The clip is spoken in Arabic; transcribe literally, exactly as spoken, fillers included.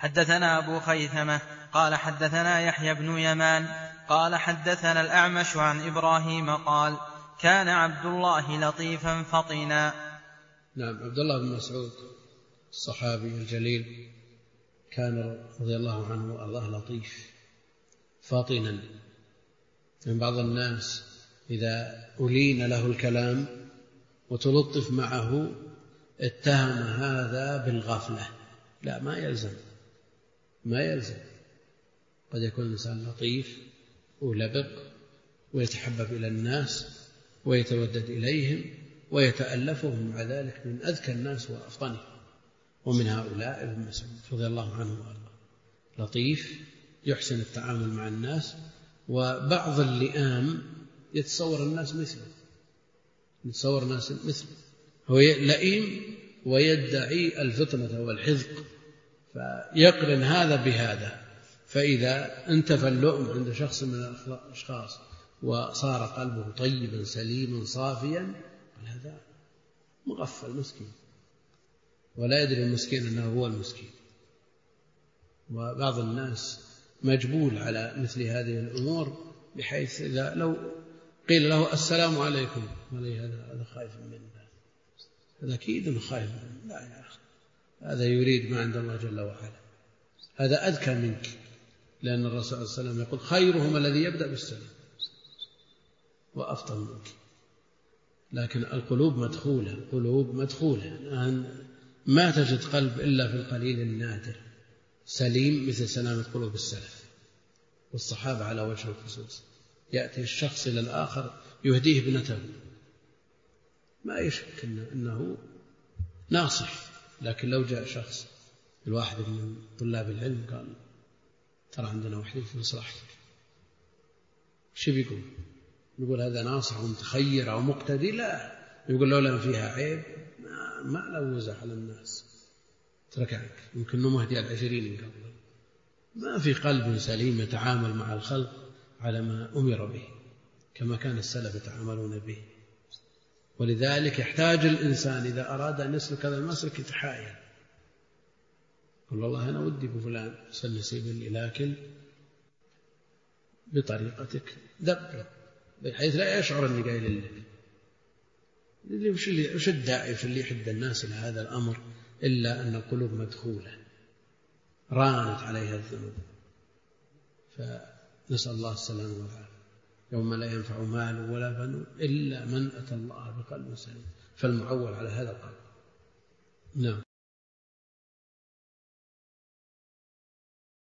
حدثنا أبو خيثمة قال حدثنا يحيى بن يمان قال حدثنا الأعمش عن إبراهيم قال كان عبد الله لطيفا فطنا. نعم، عبد الله بن مسعود الصحابي الجليل كان رضي الله عنه وأرضاه لطيف فاطنا. من بعض الناس إذا ألين له الكلام وتلطف معه اتهم هذا بالغفلة. لا، ما يلزم ما يلزم قد يكون الإنسان لطيف ولبق ويتحبب إلى الناس ويتودد إليهم ويتألفهم، مع ذلك من أذكى الناس وأفطنهم، ومن هؤلاء ابن مسعود رضي الله عنه وأرضاه، لطيف يحسن التعامل مع الناس، وبعض اللئام يتصور الناس مثله يتصور الناس مثله هو لئيم ويدعي الفطنة والحذق، فيقرن هذا بهذا، فإذا انتفى اللؤم عند شخص من الأشخاص وصار قلبه طيبا سليما صافيا، هذا مغفل مسكين ولا يدري المسكين أنه هو المسكين. وبعض الناس مجبول على مثل هذه الأمور، بحيث إذا لو قيل له السلام عليكم هذا هذا خايف منه، هذا أكيد خايف منه. لا يا أخي، هذا يريد ما عند الله جل وعلا، هذا أذكى منك، لأن الرسول صلى الله عليه وسلم يقول خيرهم الذي يبدأ بالسلام، وأفضل منك. لكن القلوب مدخولة القلوب مدخولة الآن ما تجد قلب إلا في القليل النادر سليم مثل سلامة قلوب السلف والصحابة على وجه الخصوص. يأتي الشخص إلى الآخر يهديه ابنته، ما يشك أنه ناصح، لكن لو جاء شخص الواحد من طلاب العلم قال ترى عندنا وحدة في مصلحتك، شو بيقول؟ يقول هذا ناصح ومتخير أو مقتدي؟ لا، يقول لولا فيها عيب ما, ما لوزع على الناس، تركعك يمكن أنه مهدي العشرين من قبل، ما في قلب سليم يتعامل مع الخلق على ما أمر به كما كان السلف يتعاملون به. ولذلك يحتاج الإنسان إذا أراد أن يسلك هذا المسلك يتحايل، قل والله أنا ودي بفلان سل سبيلي، لكن بطريقتك دبر بحيث لا يشعر أني قايل لك. وش الداعي وش اللي يحد الناس إلى هذا الأمر إلا أن القلوب مدخولة رانت عليها الذنوب. فنسأل الله السلامة والعافية، يوم لا ينفع مال ولا بنون إلا من أتى الله بقلب سليم، فالمعول على هذا القلب. نعم.